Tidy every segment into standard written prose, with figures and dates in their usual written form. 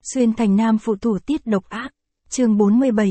Xuyên thành nam phụ thủ tiết độc ác, chương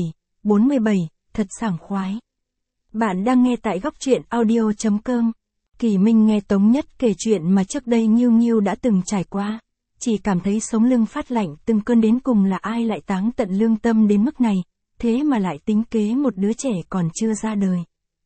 47, thật sảng khoái. Bạn đang nghe tại góc truyện audio.com. Kỳ Minh nghe Tống Nhất kể chuyện mà trước đây Nghiêu Nghiêu đã từng trải qua. Chỉ cảm thấy sống lưng phát lạnh, từng cơn đến cùng là ai lại táng tận lương tâm đến mức này, thế mà lại tính kế một đứa trẻ còn chưa ra đời.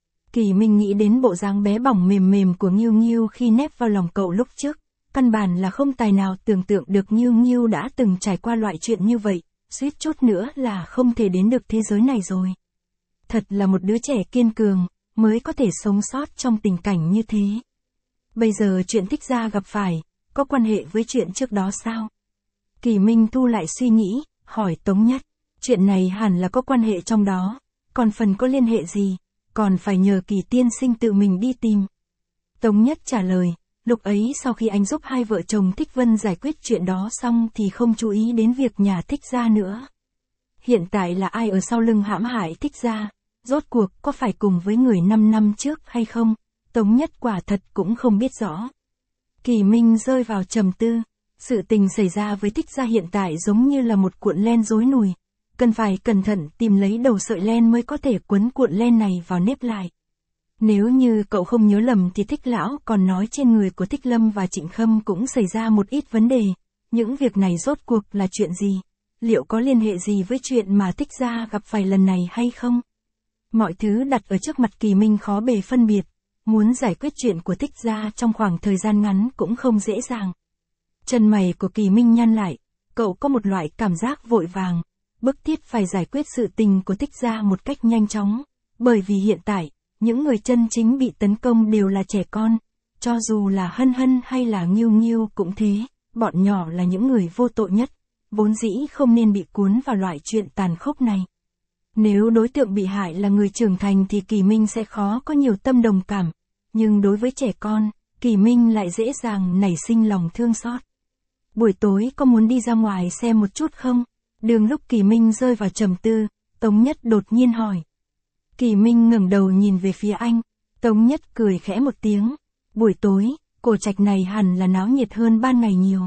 Kỳ Minh nghĩ đến bộ dáng bé bỏng mềm mềm của Nghiêu Nghiêu khi nép vào lòng cậu lúc trước. Căn bản là không tài nào tưởng tượng được Nghiêu Nghiêu đã từng trải qua loại chuyện như vậy, suýt chút nữa là không thể đến được thế giới này rồi. Thật là một đứa trẻ kiên cường, mới có thể sống sót trong tình cảnh như thế. Bây giờ chuyện Thích Gia gặp phải, có quan hệ với chuyện trước đó sao? Kỳ Minh thu lại suy nghĩ, hỏi Tống Nhất, chuyện này hẳn là có quan hệ trong đó, còn phần có liên hệ gì, còn phải nhờ Kỳ tiên sinh tự mình đi tìm. Tống Nhất trả lời. Lúc ấy sau khi anh giúp hai vợ chồng Thích Vân giải quyết chuyện đó xong thì không chú ý đến việc nhà Thích Gia nữa. Hiện tại là ai ở sau lưng hãm hại Thích Gia, rốt cuộc có phải cùng với người 5 năm trước hay không, Tống Nhất quả thật cũng không biết rõ. Kỳ Minh rơi vào trầm tư, sự tình xảy ra với Thích Gia hiện tại giống như là một cuộn len rối nùi, cần phải cẩn thận tìm lấy đầu sợi len mới có thể quấn cuộn len này vào nếp lại. Nếu như cậu không nhớ lầm thì Thích Lão còn nói trên người của Thích Lâm và Trịnh Khâm cũng xảy ra một ít vấn đề. Những việc này rốt cuộc là chuyện gì? Liệu có liên hệ gì với chuyện mà Thích Gia gặp phải lần này hay không? Mọi thứ đặt ở trước mặt Kỳ Minh khó bề phân biệt. Muốn giải quyết chuyện của Thích Gia trong khoảng thời gian ngắn cũng không dễ dàng. Chân mày của Kỳ Minh nhăn lại. Cậu có một loại cảm giác vội vàng, bức thiết phải giải quyết sự tình của Thích Gia một cách nhanh chóng. Bởi vì hiện tại, những người chân chính bị tấn công đều là trẻ con, cho dù là Hân Hân hay là Nghiêu Nghiêu cũng thế, bọn nhỏ là những người vô tội nhất, vốn dĩ không nên bị cuốn vào loại chuyện tàn khốc này. Nếu đối tượng bị hại là người trưởng thành thì Kỳ Minh sẽ khó có nhiều tâm đồng cảm, nhưng đối với trẻ con, Kỳ Minh lại dễ dàng nảy sinh lòng thương xót. Buổi tối có muốn đi ra ngoài xem một chút không? Đường lúc Kỳ Minh rơi vào trầm tư, Tống Nhất đột nhiên hỏi. Kỳ Minh ngẩng đầu nhìn về phía anh, Tống Nhất cười khẽ một tiếng. Buổi tối, cổ trạch này hẳn là náo nhiệt hơn ban ngày nhiều.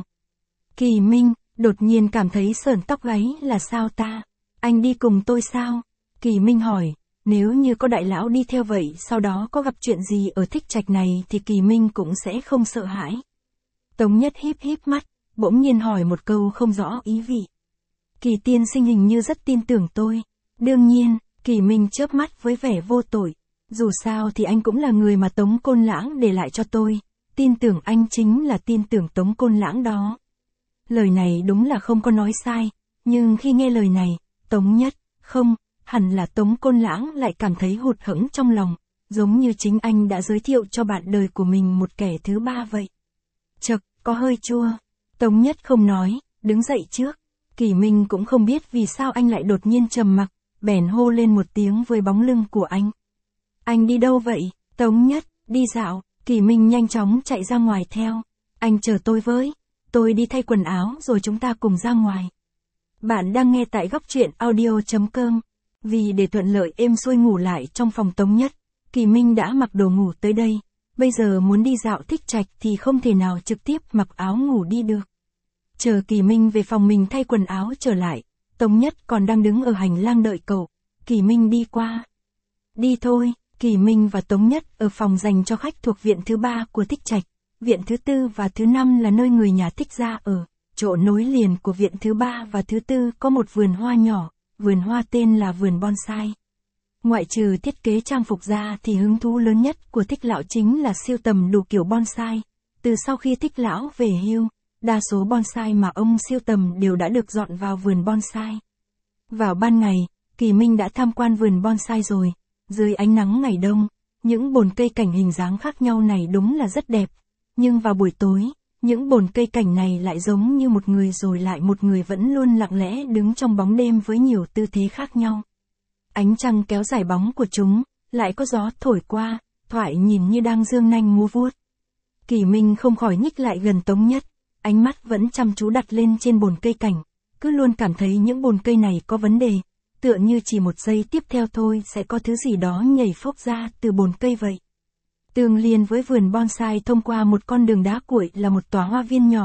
Kỳ Minh, đột nhiên cảm thấy sởn tóc gáy là sao ta? Anh đi cùng tôi sao? Kỳ Minh hỏi, nếu như có đại lão đi theo vậy sau đó có gặp chuyện gì ở Thích Trạch này thì Kỳ Minh cũng sẽ không sợ hãi. Tống Nhất híp híp mắt, bỗng nhiên hỏi một câu không rõ ý vị. Kỳ tiên sinh hình như rất tin tưởng tôi. Đương nhiên. Kỳ Minh chớp mắt với vẻ vô tội. Dù sao thì anh cũng là người mà Tống Côn Lãng để lại cho tôi. Tin tưởng anh chính là tin tưởng Tống Côn Lãng đó. Lời này đúng là không có nói sai. Nhưng khi nghe lời này, Tống Nhất, không, hẳn là Tống Côn Lãng lại cảm thấy hụt hẫng trong lòng. Giống như chính anh đã giới thiệu cho bạn đời của mình một kẻ thứ ba vậy. Chậc, có hơi chua. Tống Nhất không nói, đứng dậy trước. Kỳ Minh cũng không biết vì sao anh lại đột nhiên trầm mặc. Bèn hô lên một tiếng với bóng lưng của anh. Anh đi đâu vậy? Tống Nhất, đi dạo. Kỳ Minh nhanh chóng chạy ra ngoài theo. Anh chờ tôi với. Tôi đi thay quần áo rồi chúng ta cùng ra ngoài. Bạn đang nghe tại góc truyện audio.com. Vì để thuận lợi êm xuôi ngủ lại trong phòng Tống Nhất, Kỳ Minh đã mặc đồ ngủ tới đây. Bây giờ muốn đi dạo Thích Trạch thì không thể nào trực tiếp mặc áo ngủ đi được. Chờ Kỳ Minh về phòng mình thay quần áo trở lại. Tống Nhất còn đang đứng ở hành lang đợi cậu. Kỳ Minh đi qua. Đi thôi. Kỳ Minh và Tống Nhất ở phòng dành cho khách thuộc viện thứ 3 của Thích Trạch. Viện thứ 4 và thứ 5 là nơi người nhà Thích Gia ở. Chỗ nối liền của viện thứ 3 và thứ 4 có một vườn hoa nhỏ. Vườn hoa tên là vườn bonsai. Ngoại trừ thiết kế trang phục ra thì hứng thú lớn nhất của Thích Lão chính là sưu tầm đủ kiểu bonsai. Từ sau khi Thích Lão về hưu, đa số bonsai mà ông sưu tầm đều đã được dọn vào vườn bonsai. Vào ban ngày, Kỳ Minh đã tham quan vườn bonsai rồi. Dưới ánh nắng ngày đông, những bồn cây cảnh hình dáng khác nhau này đúng là rất đẹp. Nhưng vào buổi tối, những bồn cây cảnh này lại giống như một người rồi lại một người vẫn luôn lặng lẽ đứng trong bóng đêm với nhiều tư thế khác nhau. Ánh trăng kéo dài bóng của chúng, lại có gió thổi qua, thoại nhìn như đang dương nanh múa vuốt. Kỳ Minh không khỏi nhích lại gần Tống Nhất. Ánh mắt vẫn chăm chú đặt lên trên bồn cây cảnh, cứ luôn cảm thấy những bồn cây này có vấn đề, tựa như chỉ một giây tiếp theo thôi sẽ có thứ gì đó nhảy phốc ra từ bồn cây vậy. Tương liên với vườn bonsai thông qua một con đường đá cuội là một tòa hoa viên nhỏ,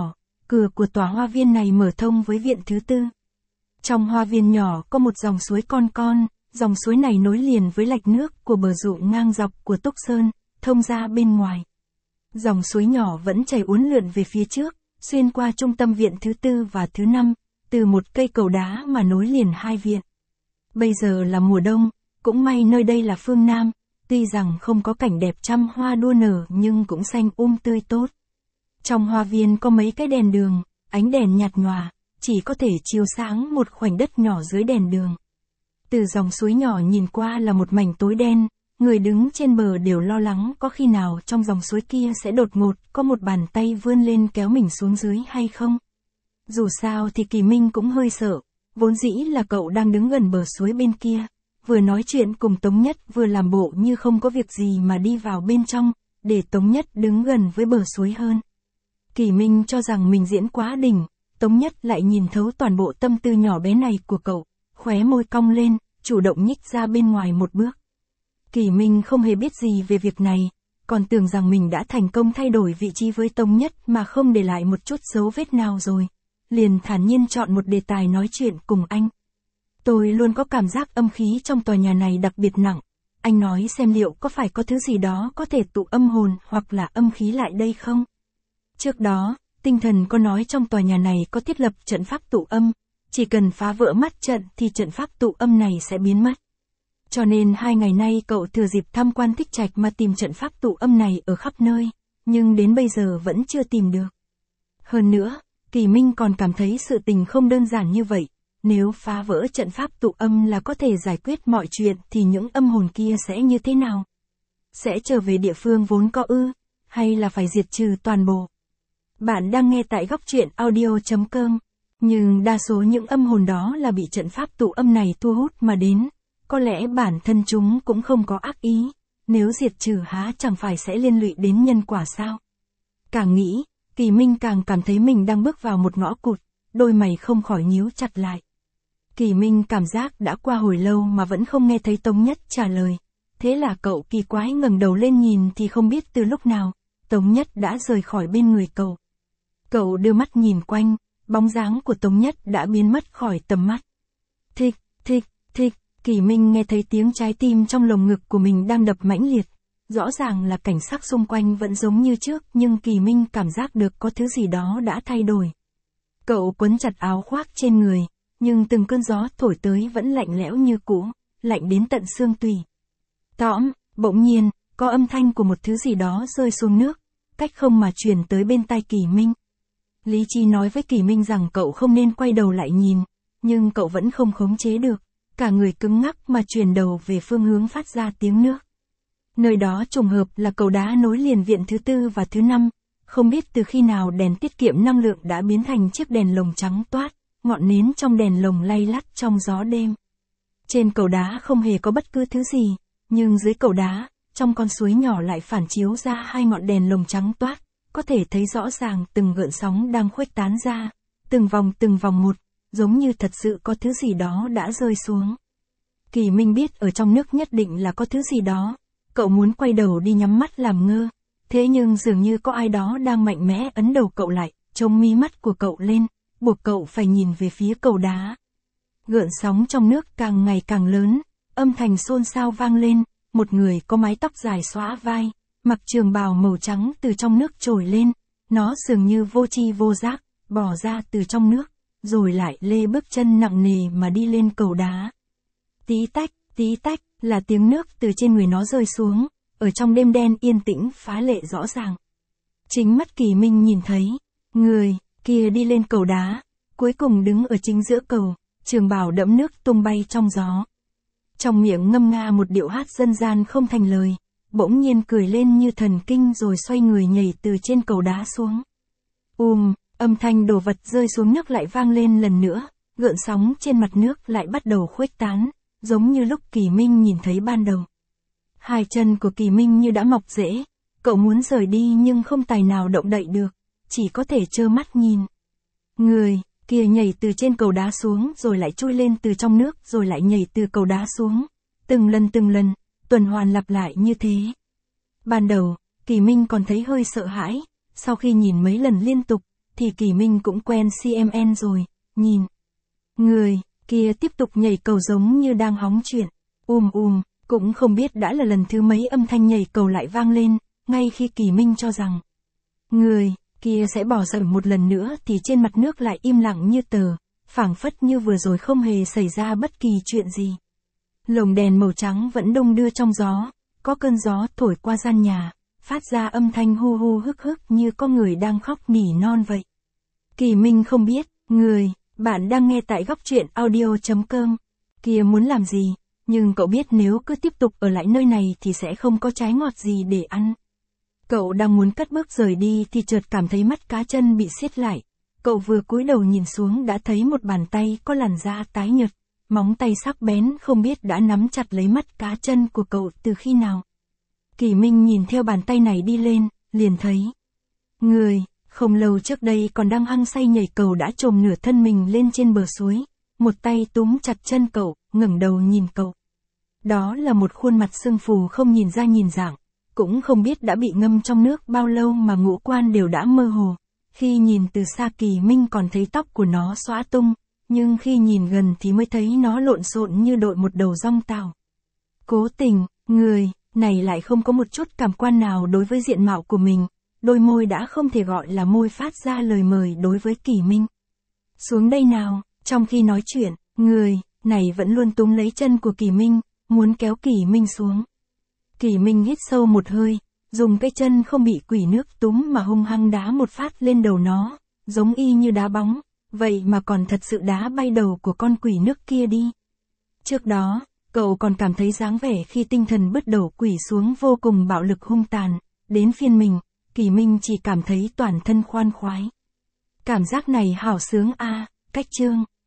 cửa của tòa hoa viên này mở thông với viện thứ tư. Trong hoa viên nhỏ có một dòng suối con, dòng suối này nối liền với lạch nước của bờ ruộng ngang dọc của Túc Sơn, thông ra bên ngoài. Dòng suối nhỏ vẫn chảy uốn lượn về phía trước, xuyên qua trung tâm viện thứ tư và thứ năm, từ một cây cầu đá mà nối liền hai viện. Bây giờ là mùa đông, cũng may nơi đây là phương Nam, tuy rằng không có cảnh đẹp trăm hoa đua nở nhưng cũng xanh tươi tốt. Trong hoa viên có mấy cái đèn đường, ánh đèn nhạt nhòa, chỉ có thể chiếu sáng một khoảnh đất nhỏ dưới đèn đường. Từ dòng suối nhỏ nhìn qua là một mảnh tối đen, người đứng trên bờ đều lo lắng có khi nào trong dòng suối kia sẽ đột ngột có một bàn tay vươn lên kéo mình xuống dưới hay không. Dù sao thì Kỳ Minh cũng hơi sợ, vốn dĩ là cậu đang đứng gần bờ suối bên kia, vừa nói chuyện cùng Tống Nhất vừa làm bộ như không có việc gì mà đi vào bên trong, để Tống Nhất đứng gần với bờ suối hơn. Kỳ Minh cho rằng mình diễn quá đỉnh, Tống Nhất lại nhìn thấu toàn bộ tâm tư nhỏ bé này của cậu, khóe môi cong lên, chủ động nhích ra bên ngoài một bước. Kỳ Minh không hề biết gì về việc này, còn tưởng rằng mình đã thành công thay đổi vị trí với Tống Nhất mà không để lại một chút dấu vết nào rồi. Liền thản nhiên chọn một đề tài nói chuyện cùng anh. Tôi luôn có cảm giác âm khí trong tòa nhà này đặc biệt nặng. Anh nói xem liệu có phải có thứ gì đó có thể tụ âm hồn hoặc là âm khí lại đây không? Trước đó, tinh thần có nói trong tòa nhà này có thiết lập trận pháp tụ âm. Chỉ cần phá vỡ mắt trận thì trận pháp tụ âm này sẽ biến mất. Cho nên 2 ngày nay cậu thừa dịp tham quan Tích Trạch mà tìm trận pháp tụ âm này ở khắp nơi, nhưng đến bây giờ vẫn chưa tìm được. Hơn nữa, Kỳ Minh còn cảm thấy sự tình không đơn giản như vậy, nếu phá vỡ trận pháp tụ âm là có thể giải quyết mọi chuyện thì những âm hồn kia sẽ như thế nào? Sẽ trở về địa phương vốn có ư, hay là phải diệt trừ toàn bộ? Bạn đang nghe tại góc truyện audio.com, nhưng đa số những âm hồn đó là bị trận pháp tụ âm này thu hút mà đến, có lẽ bản thân chúng cũng không có ác ý, nếu diệt trừ há chẳng phải sẽ liên lụy đến nhân quả sao? Càng nghĩ, Kỳ Minh càng cảm thấy mình đang bước vào một ngõ cụt, đôi mày không khỏi nhíu chặt lại. Kỳ Minh cảm giác đã qua hồi lâu mà vẫn không nghe thấy Tống Nhất trả lời. Thế là cậu kỳ quái ngẩng đầu lên nhìn thì không biết từ lúc nào, Tống Nhất đã rời khỏi bên người cậu. Cậu đưa mắt nhìn quanh, bóng dáng của Tống Nhất đã biến mất khỏi tầm mắt. Thịch, thịch, thịch, Kỳ Minh nghe thấy tiếng trái tim trong lồng ngực của mình đang đập mãnh liệt. Rõ ràng là cảnh sắc xung quanh vẫn giống như trước nhưng Kỳ Minh cảm giác được có thứ gì đó đã thay đổi. Cậu quấn chặt áo khoác trên người, nhưng từng cơn gió thổi tới vẫn lạnh lẽo như cũ, lạnh đến tận xương tủy. Tõm, bỗng nhiên, có âm thanh của một thứ gì đó rơi xuống nước, cách không mà truyền tới bên tai Kỳ Minh. Lý trí nói với Kỳ Minh rằng cậu không nên quay đầu lại nhìn, nhưng cậu vẫn không khống chế được, cả người cứng ngắc mà chuyển đầu về phương hướng phát ra tiếng nước. Nơi đó trùng hợp là cầu đá nối liền viện thứ tư và thứ năm, không biết từ khi nào đèn tiết kiệm năng lượng đã biến thành chiếc đèn lồng trắng toát, ngọn nến trong đèn lồng lay lắt trong gió đêm. Trên cầu đá không hề có bất cứ thứ gì, nhưng dưới cầu đá, trong con suối nhỏ lại phản chiếu ra 2 ngọn đèn lồng trắng toát, có thể thấy rõ ràng từng gợn sóng đang khuếch tán ra, từng vòng một, giống như thật sự có thứ gì đó đã rơi xuống. Kỳ Minh biết ở trong nước nhất định là có thứ gì đó. Cậu muốn quay đầu đi nhắm mắt làm ngơ, thế nhưng dường như có ai đó đang mạnh mẽ ấn đầu cậu lại, chống mí mắt của cậu lên, buộc cậu phải nhìn về phía cầu đá. Gợn sóng trong nước càng ngày càng lớn, âm thanh xôn xao vang lên, một người có mái tóc dài xõa vai, mặc trường bào màu trắng từ trong nước trồi lên, nó dường như vô tri vô giác, bò ra từ trong nước, rồi lại lê bước chân nặng nề mà đi lên cầu đá. Tí tách, là tiếng nước từ trên người nó rơi xuống, ở trong đêm đen yên tĩnh phá lệ rõ ràng. Chính mắt Kỳ Minh nhìn thấy, người kia đi lên cầu đá, cuối cùng đứng ở chính giữa cầu, trường bào đẫm nước tung bay trong gió. Trong miệng ngâm nga một điệu hát dân gian không thành lời, bỗng nhiên cười lên như thần kinh rồi xoay người nhảy từ trên cầu đá xuống. Âm thanh đồ vật rơi xuống nước lại vang lên lần nữa, gợn sóng trên mặt nước lại bắt đầu khuếch tán, giống như lúc Kỳ Minh nhìn thấy ban đầu. 2 chân của Kỳ Minh như đã mọc rễ, cậu muốn rời đi nhưng không tài nào động đậy được, chỉ có thể trơ mắt nhìn. Người kia nhảy từ trên cầu đá xuống rồi lại trôi lên từ trong nước rồi lại nhảy từ cầu đá xuống, từng lần, tuần hoàn lặp lại như thế. Ban đầu, Kỳ Minh còn thấy hơi sợ hãi, sau khi nhìn mấy lần liên tục, thì Kỳ Minh cũng quen CMN rồi, nhìn. Người kia tiếp tục nhảy cầu giống như đang hóng chuyện. Cũng không biết đã là lần thứ mấy âm thanh nhảy cầu lại vang lên, ngay khi Kỳ Minh cho rằng người kia sẽ bỏ dở một lần nữa thì trên mặt nước lại im lặng như tờ, phảng phất như vừa rồi không hề xảy ra bất kỳ chuyện gì. Lồng đèn màu trắng vẫn đung đưa trong gió, có cơn gió thổi qua gian nhà, phát ra âm thanh hu hu hức hức như có người đang khóc nỉ non vậy. Kỳ Minh không biết, bạn đang nghe tại góc truyện audio.com, kia muốn làm gì, nhưng cậu biết nếu cứ tiếp tục ở lại nơi này thì sẽ không có trái ngọt gì để ăn. Cậu đang muốn cất bước rời đi thì chợt cảm thấy mắt cá chân bị siết lại. Cậu vừa cúi đầu nhìn xuống đã thấy một bàn tay có làn da tái nhợt, móng tay sắc bén không biết đã nắm chặt lấy mắt cá chân của cậu từ khi nào. Kỳ Minh nhìn theo bàn tay này đi lên, liền thấy người không lâu trước đây còn đang hăng say nhảy cầu đã chồm nửa thân mình lên trên bờ suối, một tay túm chặt chân cậu, ngẩng đầu nhìn cậu. Đó là một khuôn mặt sưng phù không nhìn ra nhìn dạng, cũng không biết đã bị ngâm trong nước bao lâu mà ngũ quan đều đã mơ hồ. Khi nhìn từ xa Kỳ Minh còn thấy tóc của nó xõa tung, nhưng khi nhìn gần thì mới thấy nó lộn xộn như đội một đầu dong tàu. Cố tình, người này lại không có một chút cảm quan nào đối với diện mạo của mình, đôi môi đã không thể gọi là môi phát ra lời mời đối với Kỳ Minh. Xuống đây nào, trong khi nói chuyện, người này vẫn luôn túm lấy chân của Kỳ Minh, muốn kéo Kỳ Minh xuống. Kỳ Minh hít sâu một hơi, dùng cái chân không bị quỷ nước túm mà hung hăng đá một phát lên đầu nó, giống y như đá bóng, vậy mà còn thật sự đá bay đầu của con quỷ nước kia đi. Trước đó, cậu còn cảm thấy dáng vẻ khi tinh thần bứt đầu quỷ xuống vô cùng bạo lực hung tàn, đến phiên mình, Kỳ Minh chỉ cảm thấy toàn thân khoan khoái. Cảm giác này hảo sướng a, cách chương.